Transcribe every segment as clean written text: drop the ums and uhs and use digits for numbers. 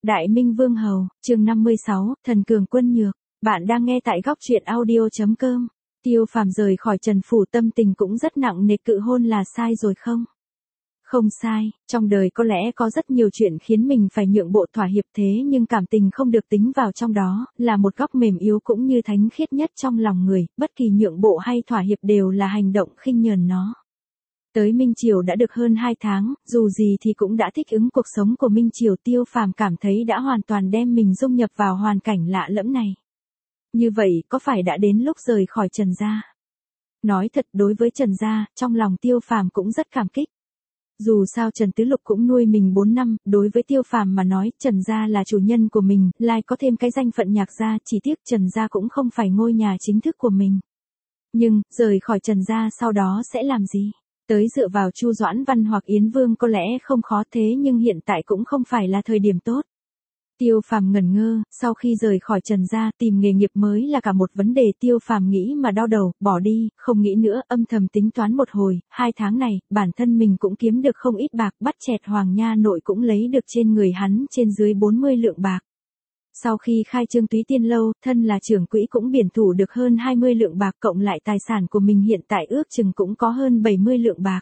Đại Minh Vương Hầu, chương 56, Thần Cường Quân Nhược. Bạn đang nghe tại góc truyện audio.com. Tiêu Phàm rời khỏi Trần Phủ tâm tình cũng rất nặng nề, cự hôn là sai rồi không? Không sai, trong đời có lẽ có rất nhiều chuyện khiến mình phải nhượng bộ thỏa hiệp, thế nhưng cảm tình không được tính vào trong đó, là một góc mềm yếu cũng như thánh khiết nhất trong lòng người, bất kỳ nhượng bộ hay thỏa hiệp đều là hành động khinh nhờn nó. Tới Minh Triều đã được hơn 2 tháng, dù gì thì cũng đã thích ứng cuộc sống của Minh Triều. Tiêu Phàm cảm thấy đã hoàn toàn đem mình dung nhập vào hoàn cảnh lạ lẫm này. Như vậy có phải đã đến lúc rời khỏi Trần gia? Nói thật, đối với Trần gia, trong lòng Tiêu Phàm cũng rất cảm kích. Dù sao Trần Tứ Lục cũng nuôi mình 4 năm, đối với Tiêu Phàm mà nói, Trần gia là chủ nhân của mình, lại có thêm cái danh phận nhạc gia, chỉ tiếc Trần gia cũng không phải ngôi nhà chính thức của mình. Nhưng, rời khỏi Trần gia sau đó sẽ làm gì? Tới dựa vào Chu Doãn Văn hoặc Yến Vương có lẽ không khó, thế nhưng hiện tại cũng không phải là thời điểm tốt. Tiêu Phàm ngẩn ngơ, sau khi rời khỏi Trần gia, tìm nghề nghiệp mới là cả một vấn đề. Tiêu Phàm nghĩ mà đau đầu, bỏ đi, không nghĩ nữa, âm thầm tính toán một hồi, 2 tháng này, bản thân mình cũng kiếm được không ít bạc, bắt chẹt Hoàng Nha Nội cũng lấy được trên người hắn trên dưới 40 lượng bạc. Sau khi khai trương Túy Tiên Lâu, thân là trưởng quỹ cũng biển thủ được hơn 20 lượng bạc, cộng lại tài sản của mình hiện tại ước chừng cũng có hơn 70 lượng bạc.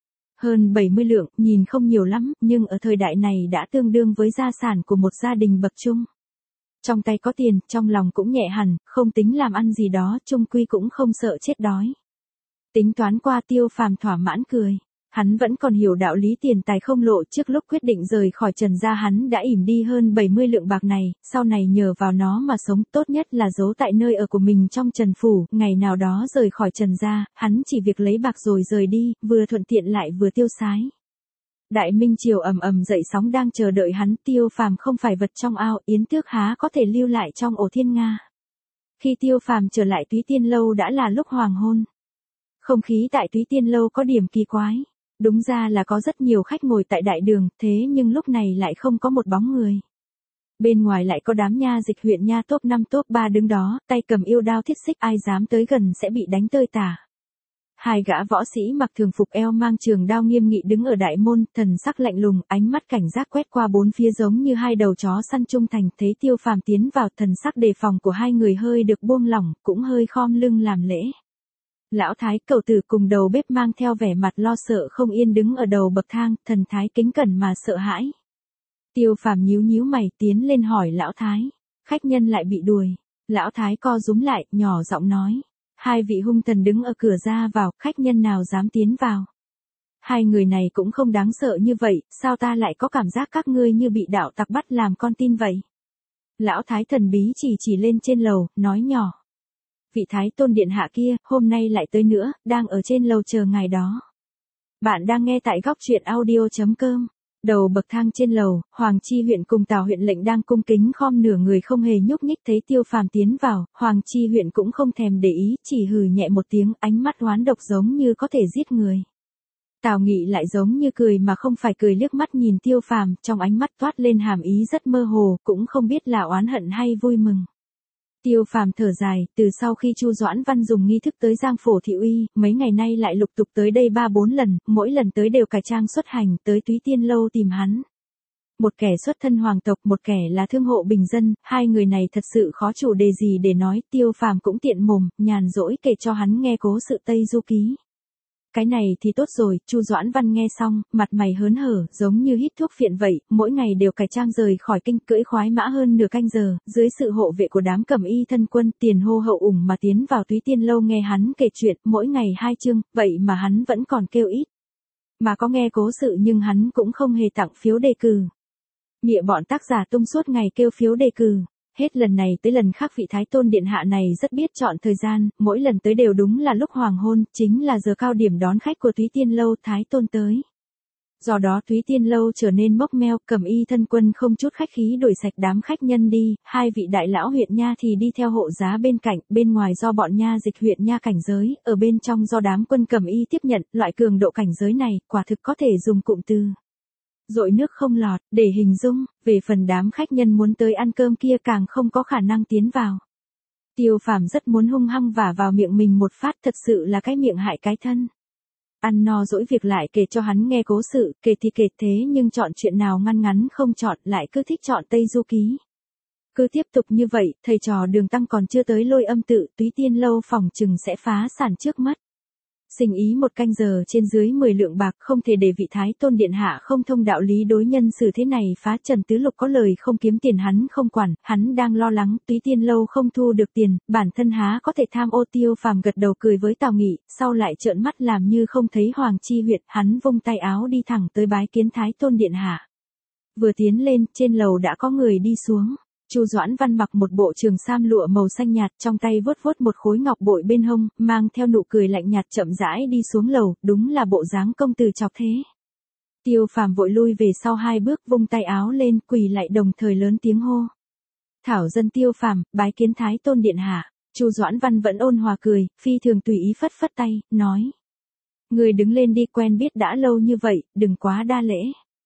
Hơn 70 lượng, nhìn không nhiều lắm, nhưng ở thời đại này đã tương đương với gia sản của một gia đình bậc trung. Trong tay có tiền, trong lòng cũng nhẹ hẳn, không tính làm ăn gì đó, chung quy cũng không sợ chết đói. Tính toán qua, Tiêu Phàm thỏa mãn cười. Hắn vẫn còn hiểu đạo lý tiền tài không lộ, trước lúc quyết định rời khỏi Trần gia hắn đã ỉm đi hơn 70 lượng bạc này, sau này nhờ vào nó mà sống, tốt nhất là giấu tại nơi ở của mình trong Trần Phủ, ngày nào đó rời khỏi Trần gia, hắn chỉ việc lấy bạc rồi rời đi, vừa thuận tiện lại vừa tiêu sái. Đại Minh Triều ầm ầm dậy sóng đang chờ đợi hắn. Tiêu Phàm không phải vật trong ao, yến tước há có thể lưu lại trong ổ thiên nga. Khi Tiêu Phàm trở lại Túy Tiên Lâu đã là lúc hoàng hôn. Không khí tại Túy Tiên Lâu có điểm kỳ quái. Đúng ra là có rất nhiều khách ngồi tại đại đường, thế nhưng lúc này lại không có một bóng người. Bên ngoài lại có đám nha dịch huyện nha top 5 top 3 đứng đó, tay cầm yêu đao thiết xích, ai dám tới gần sẽ bị đánh tơi tả. 2 gã võ sĩ mặc thường phục, eo mang trường đao nghiêm nghị đứng ở đại môn, thần sắc lạnh lùng, ánh mắt cảnh giác quét qua bốn phía giống như 2 đầu chó săn trung thành. Thấy Tiêu Phàm tiến vào, thần sắc đề phòng của 2 người hơi được buông lỏng, cũng hơi khom lưng làm lễ. Lão Thái, cậu tử cùng đầu bếp mang theo vẻ mặt lo sợ không yên đứng ở đầu bậc thang, thần thái kính cẩn mà sợ hãi. Tiêu Phàm nhíu nhíu mày, tiến lên hỏi Lão Thái, khách nhân lại bị đuổi. Lão Thái co rúm lại, nhỏ giọng nói, 2 vị hung thần đứng ở cửa ra vào, khách nhân nào dám tiến vào. 2 người này cũng không đáng sợ như vậy, sao ta lại có cảm giác các ngươi như bị đạo tặc bắt làm con tin vậy? Lão Thái thần bí chỉ lên trên lầu, nói nhỏ. Vị Thái Tôn điện hạ kia, hôm nay lại tới nữa, đang ở trên lầu chờ ngài đó. Bạn đang nghe tại góc truyện audio.com. Đầu bậc thang trên lầu, Hoàng Chi huyện cùng Tào huyện lệnh đang cung kính khom nửa người không hề nhúc nhích. Thấy Tiêu Phàm tiến vào, Hoàng Chi huyện cũng không thèm để ý, chỉ hừ nhẹ một tiếng, ánh mắt oán độc giống như có thể giết người. Tào Nghị lại giống như cười mà không phải cười, liếc mắt nhìn Tiêu Phàm, trong ánh mắt toát lên hàm ý rất mơ hồ, cũng không biết là oán hận hay vui mừng. Tiêu Phàm thở dài, từ sau khi Chu Doãn Văn dùng nghi thức tới Giang Phổ thị uy, mấy ngày nay lại lục tục tới đây 3-4 lần, mỗi lần tới đều cải trang xuất hành, tới Túy Tiên Lâu tìm hắn. Một kẻ xuất thân hoàng tộc, một kẻ là thương hộ bình dân, 2 người này thật sự khó chủ đề gì để nói. Tiêu Phàm cũng tiện mồm, nhàn rỗi kể cho hắn nghe cố sự Tây Du Ký. Cái này thì tốt rồi. Chu Doãn Văn nghe xong, mặt mày hớn hở, giống như hít thuốc phiện vậy, mỗi ngày đều cải trang rời khỏi kinh, cưỡi khoái mã hơn nửa canh giờ, dưới sự hộ vệ của đám cẩm y thân quân, tiền hô hậu ủng mà tiến vào Túy Tiên Lâu nghe hắn kể chuyện, mỗi ngày 2 chương, vậy mà hắn vẫn còn kêu ít. Mà có nghe cố sự nhưng hắn cũng không hề tặng phiếu đề cử. Nghĩa bọn tác giả tung suốt ngày kêu phiếu đề cử. Hết lần này tới lần khác vị Thái Tôn điện hạ này rất biết chọn thời gian, mỗi lần tới đều đúng là lúc hoàng hôn, chính là giờ cao điểm đón khách của Túy Tiên Lâu. Thái Tôn tới. Do đó Túy Tiên Lâu trở nên mốc meo, cẩm y thân quân không chút khách khí đuổi sạch đám khách nhân đi, 2 vị đại lão huyện nha thì đi theo hộ giá bên cạnh, bên ngoài do bọn nha dịch huyện nha cảnh giới, ở bên trong do đám quân cẩm y tiếp nhận. Loại cường độ cảnh giới này, quả thực có thể dùng cụm từ dội nước không lọt để hình dung. Về phần đám khách nhân muốn tới ăn cơm kia càng không có khả năng tiến vào. Tiêu Phàm rất muốn hung hăng vả vào miệng mình một phát, thật sự là cái miệng hại cái thân. Ăn no dỗi việc lại kể cho hắn nghe cố sự, kể thì kể thế nhưng chọn chuyện nào ngăn ngắn không chọn, lại cứ thích chọn Tây Du Ký. Cứ tiếp tục như vậy, thầy trò Đường Tăng còn chưa tới Lôi Âm tự, Túy Tiên lâu phòng chừng sẽ phá sản trước mắt. Sinh ý một canh giờ trên dưới 10 lượng bạc, không thể để vị Thái Tôn điện hạ không thông đạo lý đối nhân xử thế này phá Trần Tứ Lục có lời không kiếm tiền hắn không quản, hắn đang lo lắng Túy Tiên lâu không thu được tiền, bản thân há có thể tham ô. Tiêu Phàm gật đầu cười với Tào Nghị, sau lại trợn mắt làm như không thấy Hoàng Chi Huyệt, hắn vung tay áo đi thẳng tới bái kiến Thái Tôn điện hạ. Vừa tiến lên, trên lầu đã có người đi xuống. Chu Doãn Văn mặc một bộ trường sam lụa màu xanh nhạt, trong tay vuốt vuốt một khối ngọc bội bên hông, mang theo nụ cười lạnh nhạt chậm rãi đi xuống lầu, đúng là bộ dáng công tử chọc thế. Tiêu Phàm vội lui về sau 2 bước, vung tay áo lên, quỳ lại đồng thời lớn tiếng hô. Thảo dân Tiêu Phàm, bái kiến Thái Tôn điện hạ. Chu Doãn Văn vẫn ôn hòa cười, phi thường tùy ý phất phất tay, nói: Người đứng lên đi, quen biết đã lâu như vậy, đừng quá đa lễ.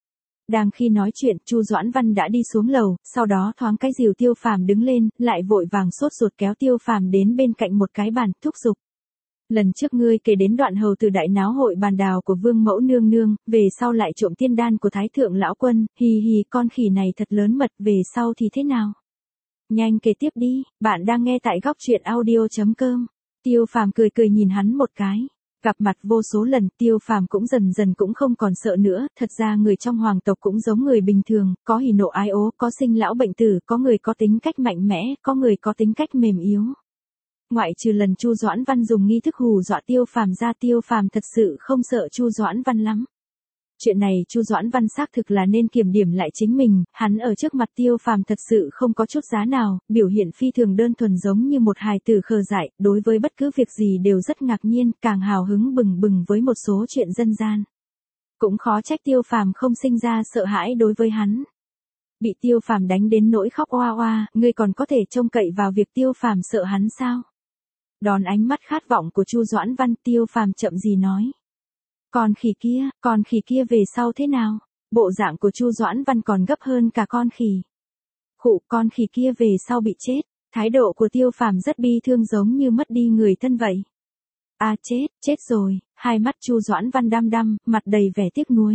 Đang khi nói chuyện, Chu Doãn Văn đã đi xuống lầu, sau đó thoáng cái dìu Tiêu Phàm đứng lên, lại vội vàng sốt ruột kéo Tiêu Phàm đến bên cạnh một cái bàn, thúc giục. Lần trước ngươi kể đến đoạn hầu từ đại náo hội bàn đào của Vương Mẫu nương nương, về sau lại trộm tiên đan của Thái thượng lão quân, hì hì, con khỉ này thật lớn mật, về sau thì thế nào? Nhanh kể tiếp đi, bạn đang nghe tại góc truyện audio.com. Tiêu Phàm cười cười nhìn hắn một cái. Gặp mặt vô số lần, Tiêu Phàm cũng dần dần cũng không còn sợ nữa, thật ra người trong hoàng tộc cũng giống người bình thường, có hỉ nộ ái ố, có sinh lão bệnh tử, có người có tính cách mạnh mẽ, có người có tính cách mềm yếu. Ngoại trừ lần Chu Doãn Văn dùng nghi thức hù dọa Tiêu Phàm ra, Tiêu Phàm thật sự không sợ Chu Doãn Văn lắm. Chuyện này Chu Doãn Văn xác thực là nên kiểm điểm lại chính mình, hắn ở trước mặt Tiêu Phàm thật sự không có chút giá nào, biểu hiện phi thường đơn thuần giống như một hài tử khờ dại, đối với bất cứ việc gì đều rất ngạc nhiên, càng hào hứng bừng bừng với một số chuyện dân gian. Cũng khó trách Tiêu Phàm không sinh ra sợ hãi đối với hắn. Bị Tiêu Phàm đánh đến nỗi khóc oa oa, ngươi còn có thể trông cậy vào việc Tiêu Phàm sợ hắn sao? Đón ánh mắt khát vọng của Chu Doãn Văn, Tiêu Phàm chậm gì nói. Con khỉ kia về sau thế nào? Bộ dạng của Chu Doãn Văn còn gấp hơn cả con khỉ. Khụ, con khỉ kia về sau bị chết. Thái độ của Tiêu Phàm rất bi thương giống như mất đi người thân vậy. À chết rồi, hai mắt Chu Doãn Văn đăm đăm, mặt đầy vẻ tiếc nuối.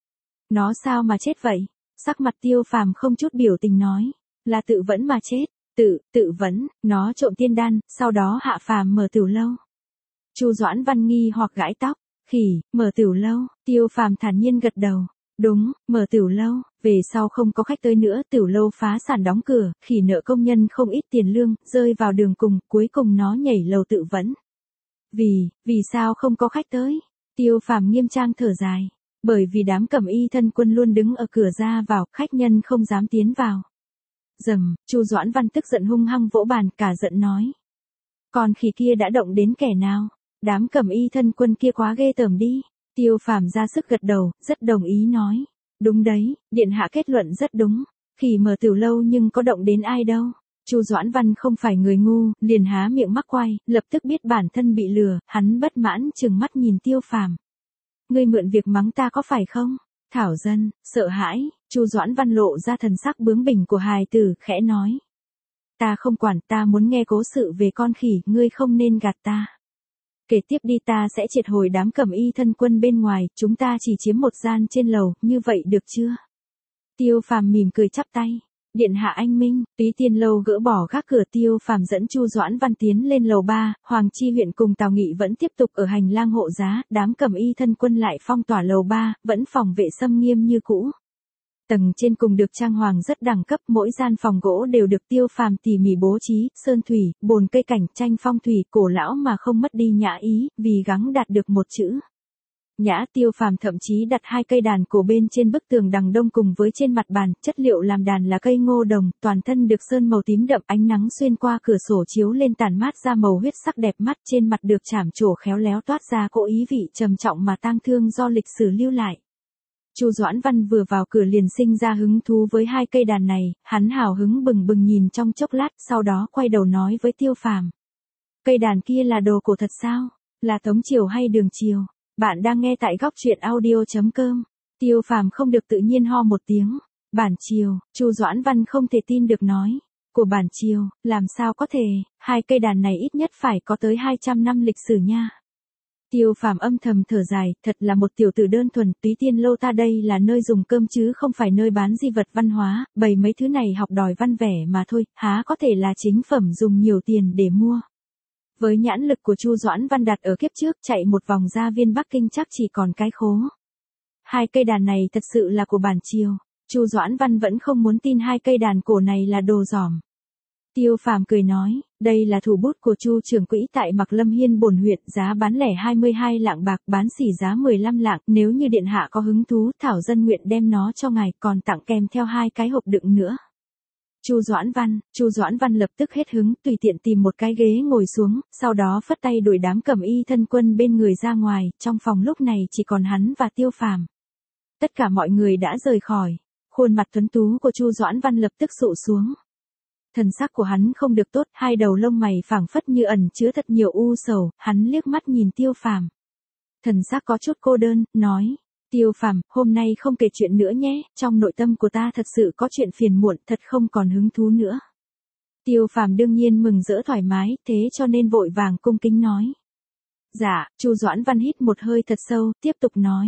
Nó sao mà chết vậy? Sắc mặt Tiêu Phàm không chút biểu tình nói, là tự vẫn mà chết. Tự vẫn, nó trộm tiên đan, sau đó hạ phàm mở tiểu lâu. Chu Doãn Văn nghi hoặc gãi tóc. Khỉ, mở tiểu lâu, Tiêu Phàm thản nhiên gật đầu. Đúng, mở tiểu lâu, về sau không có khách tới nữa, tiểu lâu phá sản đóng cửa, khỉ nợ công nhân không ít tiền lương, rơi vào đường cùng, cuối cùng nó nhảy lầu tự vẫn. Vì sao không có khách tới? Tiêu Phàm nghiêm trang thở dài. Bởi vì đám Cẩm Y thân quân luôn đứng ở cửa ra vào, khách nhân không dám tiến vào. Dầm, Chu Doãn Văn tức giận hung hăng vỗ bàn, cả giận nói. Còn khỉ kia đã động đến kẻ nào? Đám Cẩm Y thân quân kia quá ghê tởm đi. Tiêu Phàm ra sức gật đầu, rất đồng ý nói. Đúng đấy, điện hạ kết luận rất đúng. Khỉ mở tiểu lâu nhưng có động đến ai đâu. Chu Doãn Văn không phải người ngu, liền há miệng mắc quay, lập tức biết bản thân bị lừa, hắn bất mãn trừng mắt nhìn Tiêu Phàm. Ngươi mượn việc mắng ta có phải không? Thảo dân, sợ hãi, Chu Doãn Văn lộ ra thần sắc bướng bỉnh của hài tử, khẽ nói. Ta không quản, ta muốn nghe cố sự về con khỉ, ngươi không nên gạt ta. Kể tiếp đi, ta sẽ triệt hồi đám Cẩm Y thân quân bên ngoài, chúng ta chỉ chiếm một gian trên lầu, như vậy được chưa? Tiêu Phàm mỉm cười chắp tay. Điện hạ anh minh, Túy Tiên lâu gỡ bỏ gác cửa, Tiêu Phàm dẫn Chu Doãn Văn tiến lên lầu 3, Hoàng Chi Huyện cùng Tào Nghị vẫn tiếp tục ở hành lang hộ giá, đám Cẩm Y thân quân lại phong tỏa lầu 3, vẫn phòng vệ xâm nghiêm như cũ. Tầng trên cùng được trang hoàng rất đẳng cấp, mỗi gian phòng gỗ đều được Tiêu Phàm tỉ mỉ bố trí, sơn thủy, bồn cây cảnh, tranh phong thủy, cổ lão mà không mất đi nhã ý, vì gắng đạt được một chữ nhã. Tiêu Phàm thậm chí đặt 2 cây đàn cổ bên trên bức tường đằng đông cùng với trên mặt bàn, chất liệu làm đàn là cây ngô đồng, toàn thân được sơn màu tím đậm, ánh nắng xuyên qua cửa sổ chiếu lên tàn mát ra màu huyết sắc đẹp mắt, trên mặt được chảm trổ khéo léo toát ra cỗ ý vị trầm trọng mà tang thương do lịch sử lưu lại. Chu Doãn Văn vừa vào cửa liền sinh ra hứng thú với 2 cây đàn này, hắn hào hứng bừng bừng nhìn trong chốc lát, sau đó quay đầu nói với Tiêu Phàm. Cây đàn kia là đồ cổ thật sao? Là Tống Triều hay Đường Triều? Bạn đang nghe tại góc truyện audio.com. Tiêu Phàm không được tự nhiên ho một tiếng. Bản Triều, Chu Doãn Văn không thể tin được nói. Của Bản Triều, làm sao có thể, 2 cây đàn này ít nhất phải có tới 200 năm lịch sử nha. Tiêu Phàm âm thầm thở dài, thật là một tiểu tử đơn thuần, Túy Tiên Lâu ta đây là nơi dùng cơm chứ không phải nơi bán di vật văn hóa, bày mấy thứ này học đòi văn vẻ mà thôi, há có thể là chính phẩm dùng nhiều tiền để mua. Với nhãn lực của Chu Doãn Văn đặt ở kiếp trước chạy một vòng gia viên Bắc Kinh chắc chỉ còn cái khố. Hai cây đàn này thật sự là của bản triều. Chu Doãn Văn vẫn không muốn tin hai cây đàn cổ này là đồ giỏm. Tiêu Phàm cười nói, đây là thủ bút của Chu trưởng quỹ tại Mạc Lâm Hiên bổn huyện, giá bán lẻ 22 lạng bạc, bán xỉ giá 15 lạng, nếu như điện hạ có hứng thú, thảo dân nguyện đem nó cho ngài, còn tặng kèm theo 2 cái hộp đựng nữa. Chu Doãn Văn lập tức hết hứng, tùy tiện tìm một cái ghế ngồi xuống, sau đó phất tay đuổi đám cẩm y thân quân bên người ra ngoài, trong phòng lúc này chỉ còn hắn và Tiêu Phàm. Tất cả mọi người đã rời khỏi, khuôn mặt tuấn tú của Chu Doãn Văn lập tức sụ xuống. Thần sắc của hắn không được tốt, hai đầu lông mày phảng phất như ẩn chứa thật nhiều u sầu, hắn liếc mắt nhìn Tiêu Phàm. Thần sắc có chút cô đơn, nói, Tiêu Phàm, hôm nay không kể chuyện nữa nhé, trong nội tâm của ta thật sự có chuyện phiền muộn, thật không còn hứng thú nữa. Tiêu Phàm đương nhiên mừng rỡ thoải mái, thế cho nên vội vàng cung kính nói. Dạ, Chu Doãn Văn hít một hơi thật sâu, tiếp tục nói.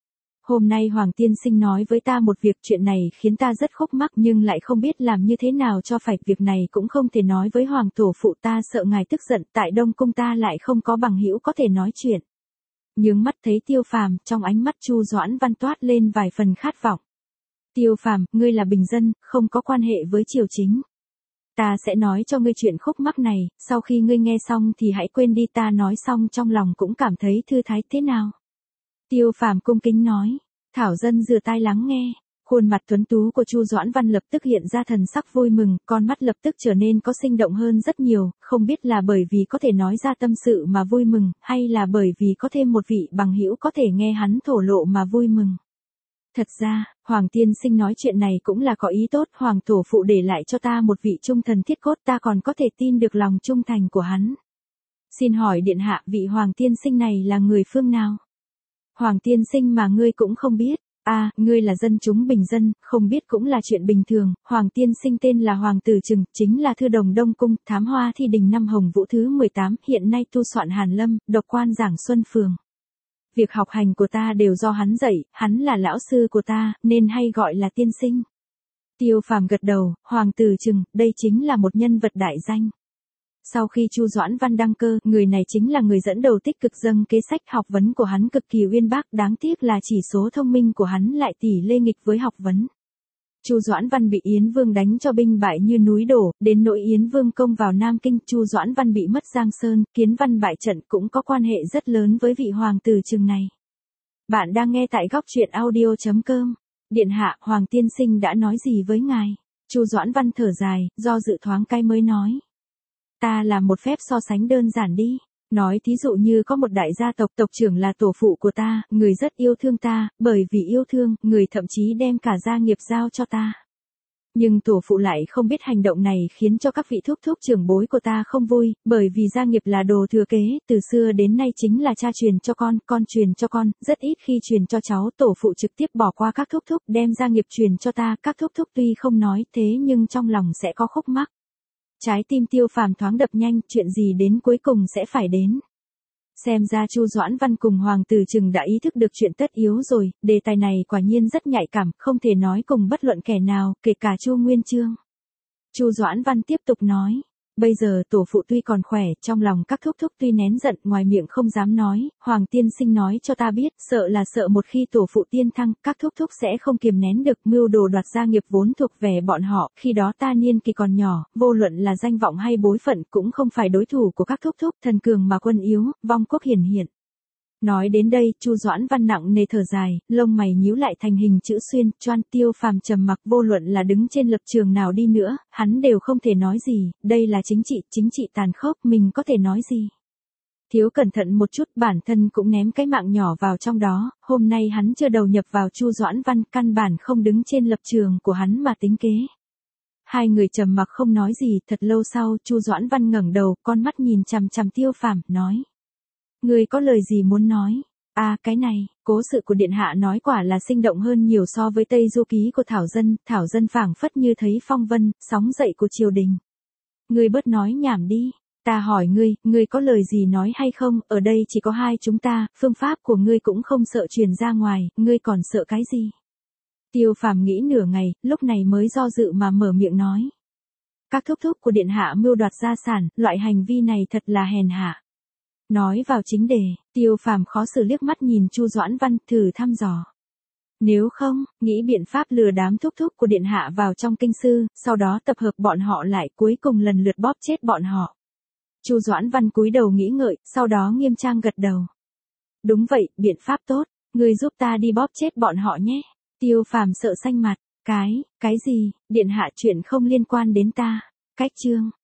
Hôm nay Hoàng tiên sinh nói với ta một việc, chuyện này khiến ta rất khúc mắc nhưng lại không biết làm như thế nào cho phải, việc này cũng không thể nói với Hoàng tổ phụ, ta sợ ngài tức giận, tại Đông Cung ta lại không có bằng hữu có thể nói chuyện. Nhướng mắt thấy Tiêu Phàm, trong ánh mắt Chu Doãn Văn toát lên vài phần khát vọng. Tiêu Phàm, ngươi là bình dân, không có quan hệ với triều chính. Ta sẽ nói cho ngươi chuyện khúc mắc này, sau khi ngươi nghe xong thì hãy quên đi, ta nói xong trong lòng cũng cảm thấy thư thái thế nào. Tiêu Phàm cung kính nói, thảo dân rửa tai lắng nghe. Khuôn mặt tuấn tú của Chu Doãn Văn lập tức hiện ra thần sắc vui mừng, con mắt lập tức trở nên có sinh động hơn rất nhiều, không biết là bởi vì có thể nói ra tâm sự mà vui mừng, hay là bởi vì có thêm một vị bằng hữu có thể nghe hắn thổ lộ mà vui mừng. Thật ra, Hoàng tiên sinh nói chuyện này cũng là có ý tốt, Hoàng tổ phụ để lại cho ta một vị trung thần thiết cốt, ta còn có thể tin được lòng trung thành của hắn. Xin hỏi điện hạ, vị Hoàng tiên sinh này là người phương nào? Hoàng tiên sinh mà ngươi cũng không biết. À, ngươi là dân chúng bình dân, không biết cũng là chuyện bình thường, Hoàng tiên sinh tên là Hoàng Tử Trừng, chính là thư đồng Đông Cung, thám hoa thi đình năm Hồng Vũ thứ 18, hiện nay tu soạn Hàn Lâm, độc quan giảng Xuân Phường. Việc học hành của ta đều do hắn dạy, hắn là lão sư của ta, nên hay gọi là tiên sinh. Tiêu Phàm gật đầu, Hoàng Tử Trừng, đây chính là một nhân vật đại danh. Sau khi Chu Doãn Văn đăng cơ, người này chính là người dẫn đầu tích cực dâng kế sách, học vấn của hắn cực kỳ uyên bác, đáng tiếc là chỉ số thông minh của hắn lại tỷ lê nghịch với học vấn. Chu Doãn Văn bị Yến Vương đánh cho binh bại như núi đổ, đến nỗi Yến Vương công vào Nam Kinh, Chu Doãn Văn bị mất Giang Sơn, Kiến Văn bại trận cũng có quan hệ rất lớn với vị Hoàng Tử Trừng này. Bạn đang nghe tại góc truyện audio.com. Điện hạ, Hoàng tiên sinh đã nói gì với ngài? Chu Doãn Văn thở dài, do dự thoáng cái mới nói. Ta làm một phép so sánh đơn giản đi. Nói thí dụ như có một đại gia tộc, tộc trưởng là tổ phụ của ta, người rất yêu thương ta, bởi vì yêu thương, người thậm chí đem cả gia nghiệp giao cho ta. Nhưng tổ phụ lại không biết hành động này khiến cho các vị thúc thúc trưởng bối của ta không vui, bởi vì gia nghiệp là đồ thừa kế, từ xưa đến nay chính là cha truyền cho con truyền cho con, rất ít khi truyền cho cháu, tổ phụ trực tiếp bỏ qua các thúc thúc đem gia nghiệp truyền cho ta, các thúc thúc tuy không nói thế nhưng trong lòng sẽ có khúc mắc. Trái tim Tiêu Phàm thoáng đập nhanh, chuyện gì đến cuối cùng sẽ phải đến. Xem ra Chu Doãn Văn cùng Hoàng Tử Trừng đã ý thức được chuyện tất yếu rồi, đề tài này quả nhiên rất nhạy cảm, không thể nói cùng bất luận kẻ nào, kể cả Chu Nguyên Chương. Chu Doãn Văn tiếp tục nói, bây giờ tổ phụ tuy còn khỏe, trong lòng các thúc thúc tuy nén giận, ngoài miệng không dám nói, Hoàng tiên sinh nói cho ta biết, sợ một khi tổ phụ tiên thăng, các thúc thúc sẽ không kiềm nén được, mưu đồ đoạt gia nghiệp vốn thuộc về bọn họ, khi đó ta niên kỳ còn nhỏ, vô luận là danh vọng hay bối phận cũng không phải đối thủ của các thúc thúc, thần cường mà quân yếu, vong quốc hiển hiện. Nói đến đây, Chu Doãn Văn nặng nề thở dài, lông mày nhíu lại thành hình chữ xuyên, choan. Tiêu Phàm trầm mặc, vô luận là đứng trên lập trường nào đi nữa, hắn đều không thể nói gì, đây là chính trị tàn khốc, mình có thể nói gì. Thiếu cẩn thận một chút, bản thân cũng ném cái mạng nhỏ vào trong đó, hôm nay hắn chưa đầu nhập vào Chu Doãn Văn, căn bản không đứng trên lập trường của hắn mà tính kế. Hai người trầm mặc không nói gì, thật lâu sau, Chu Doãn Văn ngẩng đầu, con mắt nhìn chằm chằm Tiêu Phàm, nói. Người có lời gì muốn nói? À, cái này, cố sự của điện hạ nói quả là sinh động hơn nhiều so với Tây Du Ký của Thảo dân phảng phất như thấy phong vân, sóng dậy của triều đình. Người bớt nói nhảm đi, Ta hỏi ngươi có lời gì nói hay không, ở đây chỉ có hai chúng ta, phương pháp của ngươi cũng không sợ truyền ra ngoài, ngươi còn sợ cái gì? Tiêu Phàm nghĩ nửa ngày, lúc này mới do dự mà mở miệng nói. Các thúc thúc của điện hạ mưu đoạt gia sản, loại hành vi này thật là hèn hạ. Nói vào chính đề, Tiêu Phàm khó xử liếc mắt nhìn Chu Doãn Văn, thử thăm dò. Nếu không, nghĩ biện pháp lừa đám thúc thúc của điện hạ vào trong kinh sư, sau đó tập hợp bọn họ lại, cuối cùng lần lượt bóp chết bọn họ. Chu Doãn Văn cúi đầu nghĩ ngợi, sau đó nghiêm trang gật đầu. Đúng vậy, biện pháp tốt, ngươi giúp ta đi bóp chết bọn họ nhé. Tiêu Phàm sợ xanh mặt, cái gì, điện hạ chuyện không liên quan đến ta. Cách chương.